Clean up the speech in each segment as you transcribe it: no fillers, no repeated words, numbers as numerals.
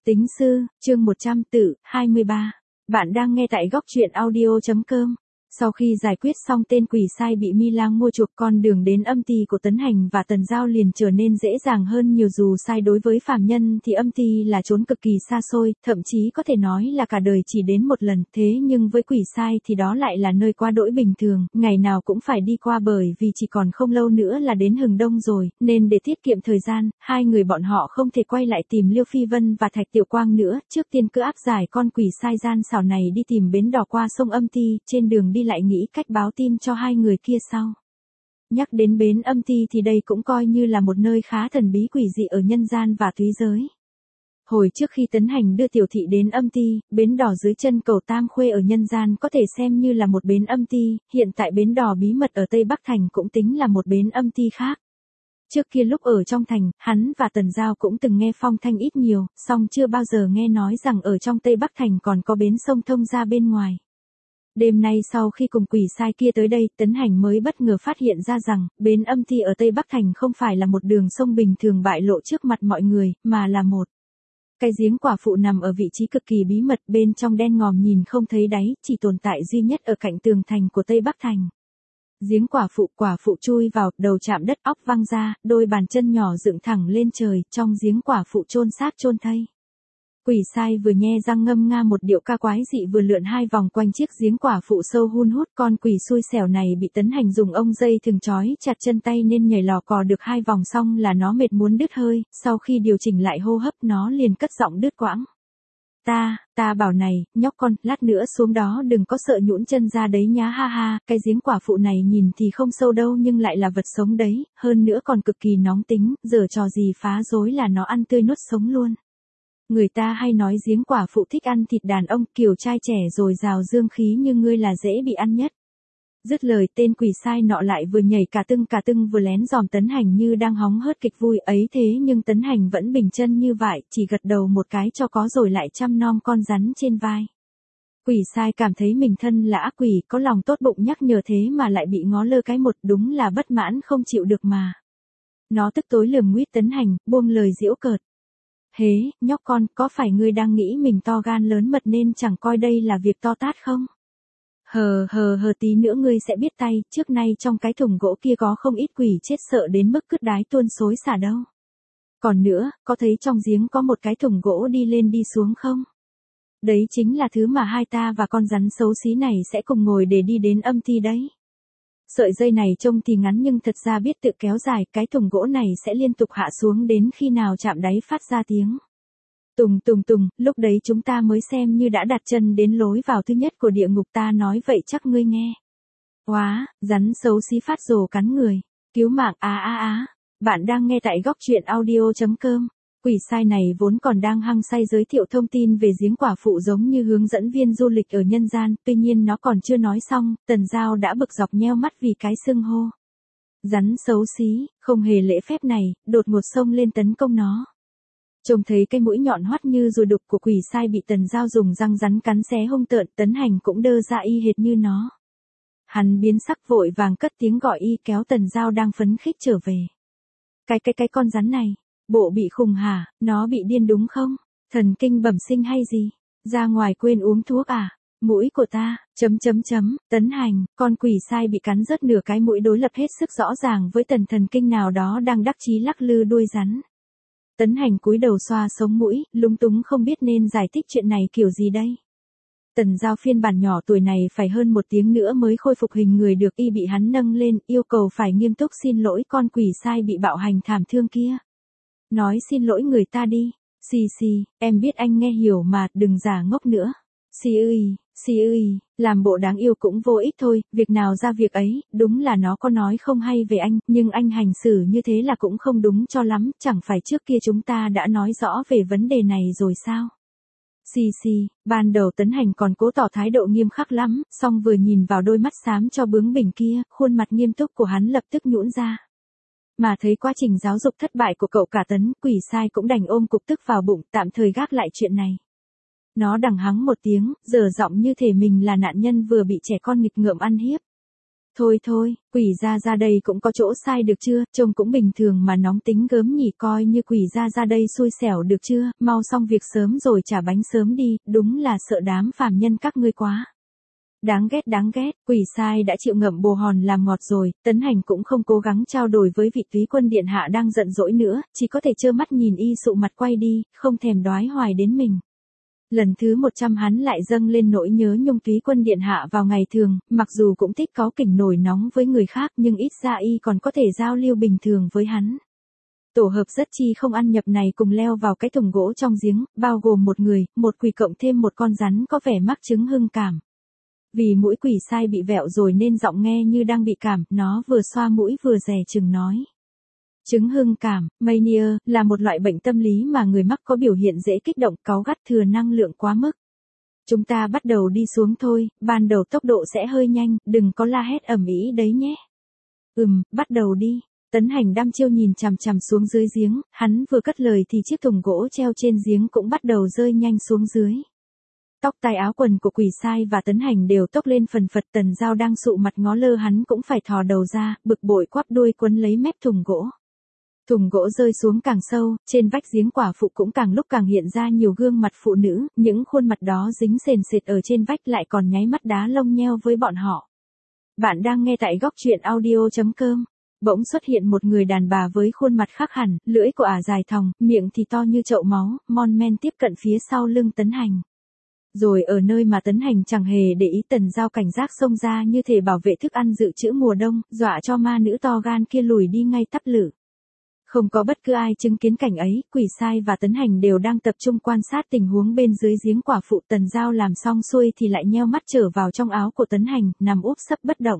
Tính sư, chương 100 tự, 23. Bạn đang nghe tại góc truyện audio.com. Sau khi giải quyết xong tên quỷ sai bị Mi Lang mua chuộc, con đường đến âm ty của Tấn Hành và Tần Giao liền trở nên dễ dàng hơn nhiều. Dù sai đối với phàm nhân thì âm ty là chốn cực kỳ xa xôi, thậm chí có thể nói là cả đời chỉ đến một lần, thế nhưng với quỷ sai thì đó lại là nơi quá đỗi bình thường, ngày nào cũng phải đi qua, bởi vì chỉ còn không lâu nữa là đến hừng đông rồi, nên để tiết kiệm thời gian, hai người bọn họ không thể quay lại tìm Liêu Phi Vân và Thạch Tiểu Quang nữa, trước tiên cứ áp giải con quỷ sai gian xảo này đi tìm bến đò qua sông âm ty, trên đường đi lại nghĩ cách báo tin cho hai người kia sau. Nhắc đến bến âm ty thì đây cũng coi như là một nơi khá thần bí quỷ dị ở nhân gian và thúy giới. Hồi trước khi Tấn Hành đưa tiểu thị đến âm ty, bến đò dưới chân cầu Tam Khuê ở nhân gian có thể xem như là một bến âm ty, hiện tại bến đò bí mật ở Tây Bắc Thành cũng tính là một bến âm ty khác. Trước kia lúc ở trong thành, hắn và Tần Giao cũng từng nghe phong thanh ít nhiều, song chưa bao giờ nghe nói rằng ở trong Tây Bắc Thành còn có bến sông thông ra bên ngoài. Đêm nay sau khi cùng quỷ sai kia tới đây, Tấn Hành mới bất ngờ phát hiện ra rằng, bến âm ty ở Tây Bắc Thành không phải là một đường sông bình thường bại lộ trước mặt mọi người, mà là một cái giếng quả phụ nằm ở vị trí cực kỳ bí mật, bên trong đen ngòm nhìn không thấy đáy, chỉ tồn tại duy nhất ở cạnh tường thành của Tây Bắc Thành. Giếng quả phụ chui vào, đầu chạm đất, óc văng ra, đôi bàn chân nhỏ dựng thẳng lên trời, trong giếng quả phụ chôn xác chôn thây. Quỷ sai vừa nhe răng ngâm nga một điệu ca quái dị vừa lượn hai vòng quanh chiếc giếng quả phụ sâu hun hút. Con quỷ xui xẻo này bị Tấn Hành dùng ông dây thừng trói chặt chân tay nên nhảy lò cò được hai vòng xong là nó mệt muốn đứt hơi, sau khi điều chỉnh lại hô hấp nó liền cất giọng đứt quãng. Ta bảo này, nhóc con, lát nữa xuống đó đừng có sợ nhũn chân ra đấy nhá, ha ha, cái giếng quả phụ này nhìn thì không sâu đâu nhưng lại là vật sống đấy, hơn nữa còn cực kỳ nóng tính, giở trò gì phá rối là nó ăn tươi nuốt sống luôn. Người ta hay nói giếng quả phụ thích ăn thịt đàn ông, kiểu trai trẻ rồi rào dương khí như ngươi là dễ bị ăn nhất. Dứt lời tên quỷ sai nọ lại vừa nhảy cả tưng vừa lén dòm Tấn Hành như đang hóng hớt kịch vui ấy, thế nhưng Tấn Hành vẫn bình chân như vậy, chỉ gật đầu một cái cho có rồi lại chăm nom con rắn trên vai. Quỷ sai cảm thấy mình thân là ác quỷ, có lòng tốt bụng nhắc nhở thế mà lại bị ngó lơ cái một, đúng là bất mãn không chịu được mà. Nó tức tối lườm nguýt Tấn Hành, buông lời giễu cợt. Hế, nhóc con, có phải ngươi đang nghĩ mình to gan lớn mật nên chẳng coi đây là việc to tát không? Hờ tí nữa ngươi sẽ biết tay, trước nay trong cái thùng gỗ kia có không ít quỷ chết sợ đến mức cứt đái tuôn xối xả đâu. Còn nữa, có thấy trong giếng có một cái thùng gỗ đi lên đi xuống không? Đấy chính là thứ mà hai ta và con rắn xấu xí này sẽ cùng ngồi để đi đến âm ty đấy. Sợi dây này trông thì ngắn nhưng thật ra biết tự kéo dài, cái thùng gỗ này sẽ liên tục hạ xuống đến khi nào chạm đáy phát ra tiếng tùng, lúc đấy chúng ta mới xem như đã đặt chân đến lối vào thứ nhất của địa ngục, ta nói vậy chắc ngươi nghe. Oá, rắn xấu xí phát rồ cắn người, cứu mạng, Bạn đang nghe tại góc truyện audio.com. Quỷ sai này vốn còn đang hăng say giới thiệu thông tin về giếng quả phụ giống như hướng dẫn viên du lịch ở nhân gian, tuy nhiên nó còn chưa nói xong, Tần Giao đã bực dọc nheo mắt vì cái xưng hô rắn xấu xí, không hề lễ phép này, đột ngột xông lên tấn công nó. Trông thấy cái mũi nhọn hoắt như ruồi đục của quỷ sai bị Tần Giao dùng răng rắn cắn xé hung tợn, Tấn Hành cũng đơ ra y hệt như nó. Hắn biến sắc vội vàng cất tiếng gọi y, kéo Tần Giao đang phấn khích trở về. Cái con rắn này, bộ bị khùng hả, nó bị điên đúng không? Thần kinh bẩm sinh hay gì? Ra ngoài quên uống thuốc à? Mũi của ta, Tấn Hành, con quỷ sai bị cắn rớt nửa cái mũi đối lập hết sức rõ ràng với tần thần kinh nào đó đang đắc chí lắc lư đuôi rắn. Tấn Hành cúi đầu xoa sống mũi, lúng túng không biết nên giải thích chuyện này kiểu gì đây. Tần Giao phiên bản nhỏ tuổi này phải hơn 1 tiếng nữa mới khôi phục hình người được, y bị hắn nâng lên, yêu cầu phải nghiêm túc xin lỗi con quỷ sai bị bạo hành thảm thương kia. Nói xin lỗi người ta đi. Xì, em biết anh nghe hiểu mà, đừng giả ngốc nữa. Xì ơi, làm bộ đáng yêu cũng vô ích thôi, việc nào ra việc ấy, đúng là nó có nói không hay về anh, nhưng anh hành xử như thế là cũng không đúng cho lắm, chẳng phải trước kia chúng ta đã nói rõ về vấn đề này rồi sao? Xì, ban đầu Tấn Hành còn cố tỏ thái độ nghiêm khắc lắm, song vừa nhìn vào đôi mắt xám cho bướng bỉnh kia, khuôn mặt nghiêm túc của hắn lập tức nhũn ra. Mà thấy quá trình giáo dục thất bại của cậu cả Tấn, quỷ sai cũng đành ôm cục tức vào bụng, tạm thời gác lại chuyện này. Nó đằng hắng một tiếng, giở giọng như thể mình là nạn nhân vừa bị trẻ con nghịch ngợm ăn hiếp. Thôi thôi, quỷ ra đây cũng có chỗ sai được chưa, trông cũng bình thường mà nóng tính gớm nhỉ, coi như quỷ ra đây xui xẻo được chưa, mau xong việc sớm rồi trả bánh sớm đi, đúng là sợ đám phàm nhân các ngươi quá. Đáng ghét, quỷ sai đã chịu ngậm bồ hòn làm ngọt rồi, Tấn Hành cũng không cố gắng trao đổi với vị túy quân điện hạ đang giận dỗi nữa, chỉ có thể trơ mắt nhìn y sụ mặt quay đi, không thèm đoái hoài đến mình. Lần thứ 100 hắn lại dâng lên nỗi nhớ nhung túy quân điện hạ vào ngày thường, mặc dù cũng thích có kỉnh nổi nóng với người khác nhưng ít ra y còn có thể giao lưu bình thường với hắn. Tổ hợp rất chi không ăn nhập này cùng leo vào cái thùng gỗ trong giếng, bao gồm một người, một quỷ cộng thêm một con rắn có vẻ mắc chứng hưng cảm. Vì mũi quỷ sai bị vẹo rồi nên giọng nghe như đang bị cảm, nó vừa xoa mũi vừa dè chừng nói. Chứng hưng cảm, mania, là một loại bệnh tâm lý mà người mắc có biểu hiện dễ kích động, cáu gắt thừa năng lượng quá mức. Chúng ta bắt đầu đi xuống thôi, ban đầu tốc độ sẽ hơi nhanh, đừng có la hét ầm ĩ đấy nhé. Bắt đầu đi. Tấn Hành đăm chiêu nhìn chằm chằm xuống dưới giếng, hắn vừa cất lời thì chiếc thùng gỗ treo trên giếng cũng bắt đầu rơi nhanh xuống dưới. Tóc tai áo quần của quỷ sai và Tấn Hành đều tốc lên phần phật, Tần Giao đang sụ mặt ngó lơ hắn cũng phải thò đầu ra, bực bội quắp đuôi quấn lấy mép thùng gỗ. Thùng gỗ rơi xuống càng sâu, trên vách giếng quả phụ cũng càng lúc càng hiện ra nhiều gương mặt phụ nữ, những khuôn mặt đó dính sền sệt ở trên vách lại còn nháy mắt đá lông nheo với bọn họ. Bạn đang nghe tại góc truyện audio.com. Bỗng xuất hiện một người đàn bà với khuôn mặt khác hẳn, lưỡi của ả dài thòng, miệng thì to như chậu máu, mon men tiếp cận phía sau lưng Tấn Hành. Rồi ở nơi mà Tấn Hành chẳng hề để ý, Tần Giao cảnh giác xông ra như thể bảo vệ thức ăn dự trữ mùa đông, dọa cho ma nữ to gan kia lùi đi ngay tắp lử. Không có bất cứ ai chứng kiến cảnh ấy, quỷ sai và Tấn Hành đều đang tập trung quan sát tình huống bên dưới giếng quả phụ. Tần Giao làm xong xuôi thì lại nheo mắt trở vào trong áo của Tấn Hành, nằm úp sấp bất động.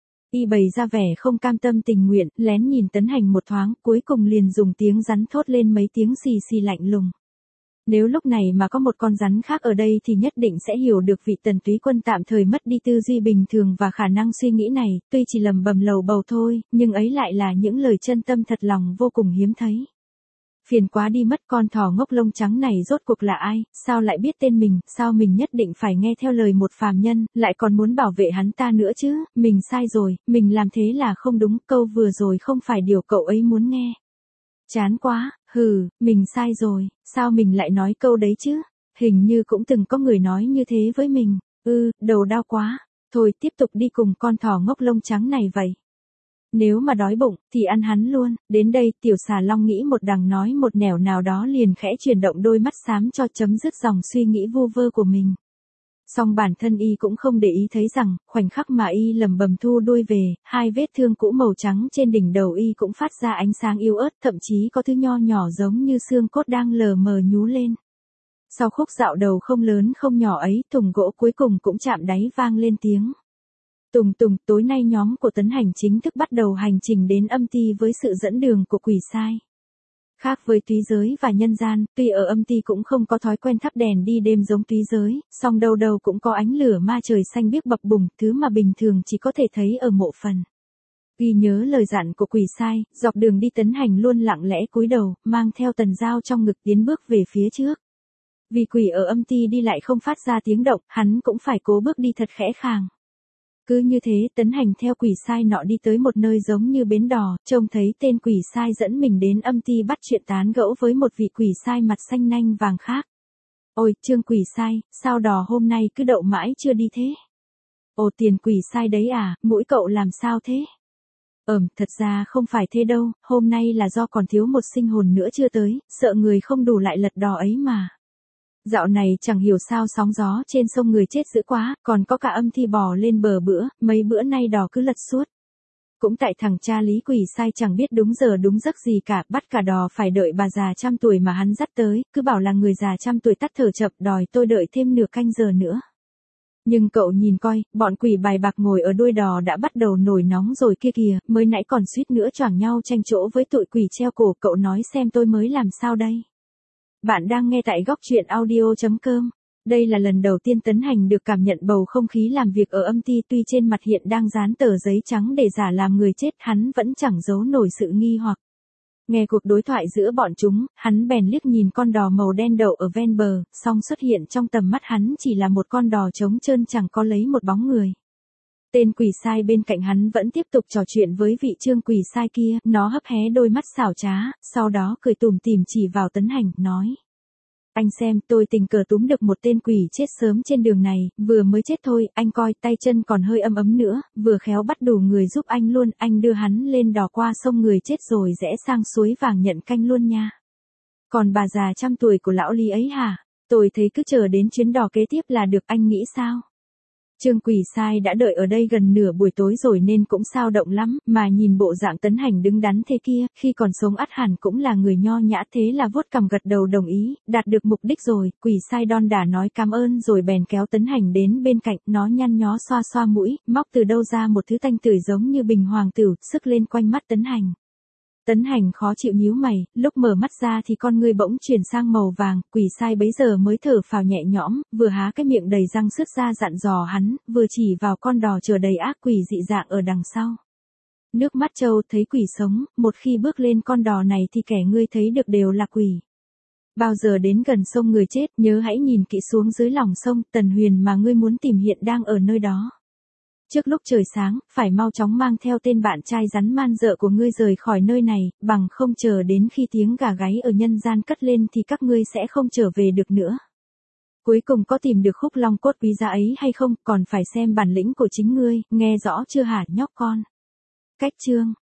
Y bày ra vẻ không cam tâm tình nguyện, lén nhìn Tấn Hành một thoáng, cuối cùng liền dùng tiếng rắn thốt lên mấy tiếng xì xì lạnh lùng. Nếu lúc này mà có một con rắn khác ở đây thì nhất định sẽ hiểu được vị Tần túy quân tạm thời mất đi tư duy bình thường và khả năng suy nghĩ này, tuy chỉ lầm bầm lầu bầu thôi, nhưng ấy lại là những lời chân tâm thật lòng vô cùng hiếm thấy. Phiền quá đi mất, con thỏ ngốc lông trắng này rốt cuộc là ai, sao lại biết tên mình, sao mình nhất định phải nghe theo lời một phàm nhân, lại còn muốn bảo vệ hắn ta nữa chứ, mình sai rồi, mình làm thế là không đúng, câu vừa rồi không phải điều cậu ấy muốn nghe. Chán quá, mình sai rồi, sao mình lại nói câu đấy chứ, hình như cũng từng có người nói như thế với mình, đầu đau quá, thôi tiếp tục đi cùng con thỏ ngốc lông trắng này vậy. Nếu mà đói bụng, thì ăn hắn luôn. Đến đây, tiểu xà long nghĩ một đằng nói một nẻo nào đó liền khẽ chuyển động đôi mắt xám cho chấm dứt dòng suy nghĩ vu vơ của mình. Song bản thân y cũng không để ý thấy rằng, khoảnh khắc mà y lầm bầm thu đuôi về, hai vết thương cũ màu trắng trên đỉnh đầu y cũng phát ra ánh sáng yếu ớt, thậm chí có thứ nho nhỏ giống như xương cốt đang lờ mờ nhú lên. Sau khúc dạo đầu không lớn không nhỏ ấy, thùng gỗ cuối cùng cũng chạm đáy vang lên tiếng. Tùng, tối nay nhóm của Tấn Hành chính thức bắt đầu hành trình đến âm ti với sự dẫn đường của quỷ sai. Khác với túy giới và nhân gian, tuy ở âm ti cũng không có thói quen thắp đèn đi đêm giống túy giới, song đâu đâu cũng có ánh lửa ma trời xanh biếc bập bùng, thứ mà bình thường chỉ có thể thấy ở mộ phần. Ghi nhớ lời dặn của quỷ sai, dọc đường đi Tấn Hành luôn lặng lẽ cúi đầu, mang theo Tần Giao trong ngực tiến bước về phía trước. Vì quỷ ở âm ti đi lại không phát ra tiếng động, hắn cũng phải cố bước đi thật khẽ khàng. Cứ như thế, Tấn Hành theo quỷ sai nọ đi tới một nơi giống như bến đò, trông thấy tên quỷ sai dẫn mình đến âm ti bắt chuyện tán gẫu với một vị quỷ sai mặt xanh nanh vàng khác. Ôi, Trương quỷ sai, sao đò hôm nay cứ đậu mãi chưa đi thế? Ồ, Tiền quỷ sai đấy à, mũi cậu làm sao thế? Thật ra không phải thế đâu, hôm nay là do còn thiếu một sinh hồn nữa chưa tới, sợ người không đủ lại lật đò ấy mà. Dạo này chẳng hiểu sao sóng gió trên sông người chết dữ quá, còn có cả âm thi bò lên bờ bữa, mấy bữa nay đò cứ lật suốt. Cũng tại thằng cha Lý quỷ sai chẳng biết đúng giờ đúng giấc gì cả, bắt cả đò phải đợi bà già trăm tuổi mà hắn dắt tới, cứ bảo là người già trăm tuổi tắt thở chập, đòi tôi đợi thêm nửa canh giờ nữa. Nhưng cậu nhìn coi, bọn quỷ bài bạc ngồi ở đuôi đò đã bắt đầu nổi nóng rồi kia kìa, mới nãy còn suýt nữa choảng nhau tranh chỗ với tụi quỷ treo cổ, cậu nói xem tôi mới làm sao đây. Bạn đang nghe tại góc truyện audio.com. Đây là lần đầu tiên Tấn Hành được cảm nhận bầu không khí làm việc ở âm ti, tuy trên mặt hiện đang dán tờ giấy trắng để giả làm người chết, hắn vẫn chẳng giấu nổi sự nghi hoặc. Nghe cuộc đối thoại giữa bọn chúng, hắn bèn liếc nhìn con đò màu đen đậu ở ven bờ, song xuất hiện trong tầm mắt hắn chỉ là một con đò trống trơn chẳng có lấy một bóng người. Tên quỷ sai bên cạnh hắn vẫn tiếp tục trò chuyện với vị trương quỷ sai kia, nó hấp hé đôi mắt xảo trá, sau đó cười tủm tỉm chỉ vào Tấn Hành, nói. Anh xem, tôi tình cờ túm được một tên quỷ chết sớm trên đường này, vừa mới chết thôi, anh coi, tay chân còn hơi ấm ấm nữa, vừa khéo bắt đủ người giúp anh luôn, anh đưa hắn lên đò qua sông người chết rồi rẽ sang suối vàng nhận canh luôn nha. Còn bà già trăm tuổi của lão Lý ấy hả? Tôi thấy cứ chờ đến chuyến đò kế tiếp là được, anh nghĩ sao? Trương quỷ sai đã đợi ở đây gần nửa buổi tối rồi nên cũng sao động lắm, mà nhìn bộ dạng Tấn Hành đứng đắn thế kia, khi còn sống ắt hẳn cũng là người nho nhã, thế là vuốt cằm gật đầu đồng ý, đạt được mục đích rồi, quỷ sai đon đả nói cảm ơn rồi bèn kéo Tấn Hành đến bên cạnh, nó nhăn nhó xoa xoa mũi, móc từ đâu ra một thứ tanh tưởi giống như bình hoàng tửu, sức lên quanh mắt Tấn Hành. Tấn Hành khó chịu nhíu mày, lúc mở mắt ra thì con ngươi bỗng chuyển sang màu vàng, quỷ sai bấy giờ mới thở phào nhẹ nhõm, vừa há cái miệng đầy răng sứt ra dặn dò hắn, vừa chỉ vào con đò chờ đầy ác quỷ dị dạng ở đằng sau. Nước mắt trâu thấy quỷ sống, một khi bước lên con đò này thì kẻ ngươi thấy được đều là quỷ. Bao giờ đến gần sông người chết, nhớ hãy nhìn kỹ xuống dưới lòng sông, Tần Huyền mà ngươi muốn tìm hiện đang ở nơi đó. Trước lúc trời sáng, phải mau chóng mang theo tên bạn trai rắn man dợ của ngươi rời khỏi nơi này, bằng không chờ đến khi tiếng gà gáy ở nhân gian cất lên thì các ngươi sẽ không trở về được nữa. Cuối cùng có tìm được khúc long cốt quý giá ấy hay không, còn phải xem bản lĩnh của chính ngươi, nghe rõ chưa hả nhóc con? Cách chương